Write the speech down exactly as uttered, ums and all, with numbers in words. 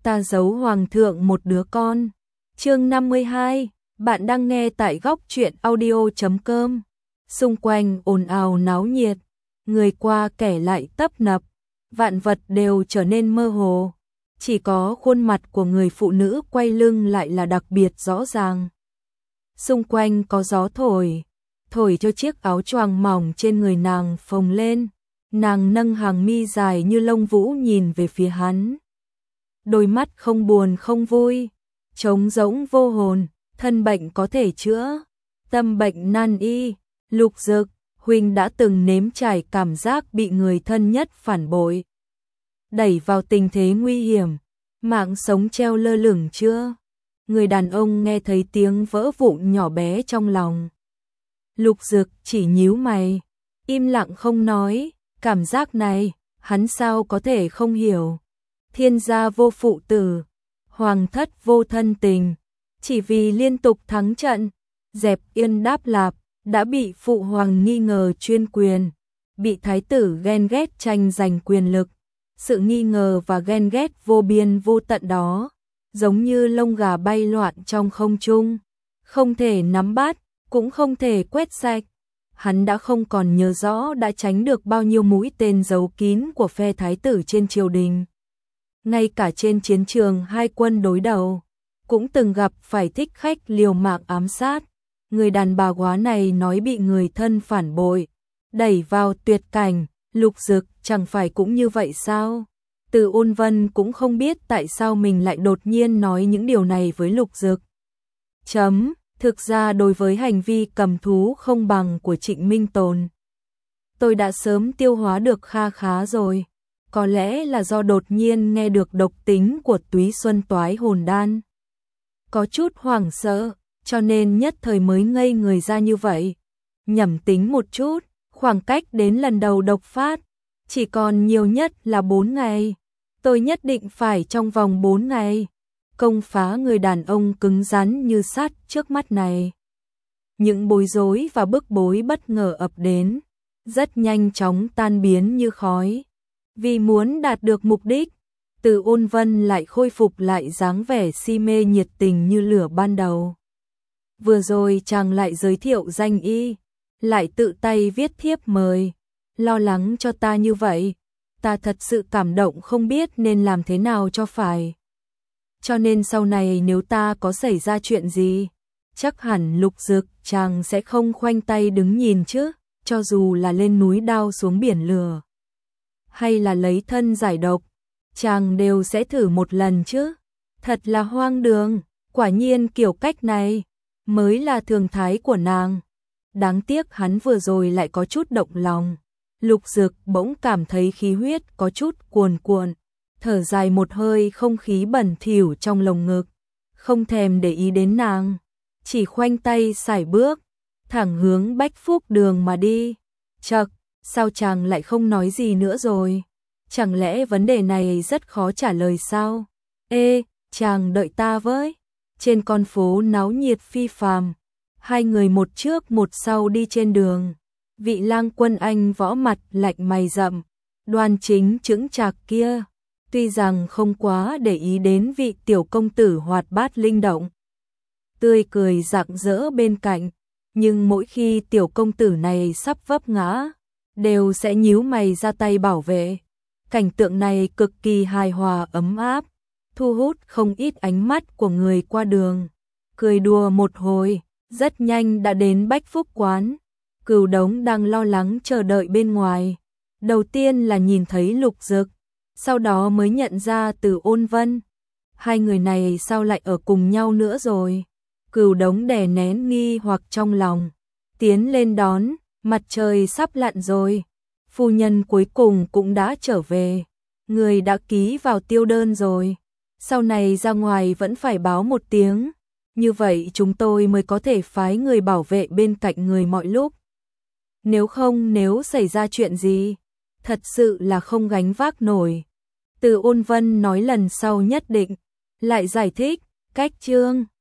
ta giấu hoàng thượng một đứa con. Chương năm mươi hai, bạn đang nghe tại góc truyện audio chấm com. Xung quanh ồn ào náo nhiệt, người qua kẻ lại tấp nập, vạn vật đều trở nên mơ hồ. Chỉ có khuôn mặt của người phụ nữ quay lưng lại là đặc biệt rõ ràng. Xung quanh có gió thổi, thổi cho chiếc áo choàng mỏng trên người nàng phồng lên. Nàng nâng hàng mi dài như lông vũ nhìn về phía hắn. Đôi mắt không buồn không vui, trống rỗng vô hồn, thân bệnh có thể chữa, tâm bệnh nan y. Lục Dực, huynh đã từng nếm trải cảm giác bị người thân nhất phản bội, đẩy vào tình thế nguy hiểm, mạng sống treo lơ lửng chưa? Người đàn ông nghe thấy tiếng vỡ vụn nhỏ bé trong lòng. Lục Dực chỉ nhíu mày, im lặng không nói. Cảm giác này, hắn sao có thể không hiểu. Thiên gia vô phụ tử, hoàng thất vô thân tình, chỉ vì liên tục thắng trận, dẹp yên Đáp Lạp, đã bị phụ hoàng nghi ngờ chuyên quyền, bị thái tử ghen ghét tranh giành quyền lực. Sự nghi ngờ và ghen ghét vô biên vô tận đó, giống như lông gà bay loạn trong không trung, không thể nắm bắt, cũng không thể quét sạch. Hắn đã không còn nhớ rõ đã tránh được bao nhiêu mũi tên giấu kín của phe thái tử trên triều đình. Ngay cả trên chiến trường hai quân đối đầu, cũng từng gặp phải thích khách liều mạng ám sát. Người đàn bà quá này nói bị người thân phản bội, đẩy vào tuyệt cảnh. Lục Dực chẳng phải cũng như vậy sao? Từ Ôn Vân cũng không biết tại sao mình lại đột nhiên nói những điều này với Lục Dực. Chấm. Thực ra đối với hành vi cầm thú không bằng của Trịnh Minh Tồn, tôi đã sớm tiêu hóa được kha khá rồi. Có lẽ là do đột nhiên nghe được độc tính của túy xuân toái hồn đan, có chút hoảng sợ, cho nên nhất thời mới ngây người ra như vậy. Nhẩm tính một chút, khoảng cách đến lần đầu độc phát chỉ còn nhiều nhất là bốn ngày. Tôi nhất định phải trong vòng bốn ngày công phá người đàn ông cứng rắn như sắt trước mắt này. Những bối rối và bức bối bất ngờ ập đến, rất nhanh chóng tan biến như khói. Vì muốn đạt được mục đích, Từ Ôn Vân lại khôi phục lại dáng vẻ si mê nhiệt tình như lửa ban đầu. Vừa rồi chàng lại giới thiệu danh y, lại tự tay viết thiếp mời, lo lắng cho ta như vậy, ta thật sự cảm động không biết nên làm thế nào cho phải. Cho nên sau này nếu ta có xảy ra chuyện gì, chắc hẳn Lục Dực chàng sẽ không khoanh tay đứng nhìn chứ, cho dù là lên núi đao xuống biển lửa, hay là lấy thân giải độc, chàng đều sẽ thử một lần chứ. Thật là hoang đường, quả nhiên kiểu cách này mới là thường thái của nàng. Đáng tiếc hắn vừa rồi lại có chút động lòng. Lục Dực bỗng cảm thấy khí huyết có chút cuồn cuộn, thở dài một hơi không khí bẩn thỉu trong lồng ngực, không thèm để ý đến nàng, chỉ khoanh tay sải bước, thẳng hướng Bách Phúc Đường mà đi. Chậc, sao chàng lại không nói gì nữa rồi? Chẳng lẽ vấn đề này rất khó trả lời sao? Ê, chàng đợi ta với. Trên con phố náo nhiệt phi phàm, hai người một trước một sau đi trên đường. Vị lang quân Anh võ mặt lạnh mày rậm, đoan chính chững chạc kia, tuy rằng không quá để ý đến vị tiểu công tử hoạt bát linh động, tươi cười rạng rỡ bên cạnh, nhưng mỗi khi tiểu công tử này sắp vấp ngã, đều sẽ nhíu mày ra tay bảo vệ. Cảnh tượng này cực kỳ hài hòa ấm áp, thu hút không ít ánh mắt của người qua đường. Cười đùa một hồi, rất nhanh đã đến Bách Phúc quán. Cửu Đống đang lo lắng chờ đợi bên ngoài. Đầu tiên là nhìn thấy Lục Dực, sau đó mới nhận ra Từ Ôn Vân. Hai người này sao lại ở cùng nhau nữa rồi? Cửu Đống đè nén nghi hoặc trong lòng, tiến lên đón. Mặt trời sắp lặn rồi, phu nhân cuối cùng cũng đã trở về. Người đã ký vào tiêu đơn rồi, sau này ra ngoài vẫn phải báo một tiếng, như vậy chúng tôi mới có thể phái người bảo vệ bên cạnh người mọi lúc. Nếu không, nếu xảy ra chuyện gì, thật sự là không gánh vác nổi. Từ Ôn Vân nói lần sau nhất định, lại giải thích, cách chương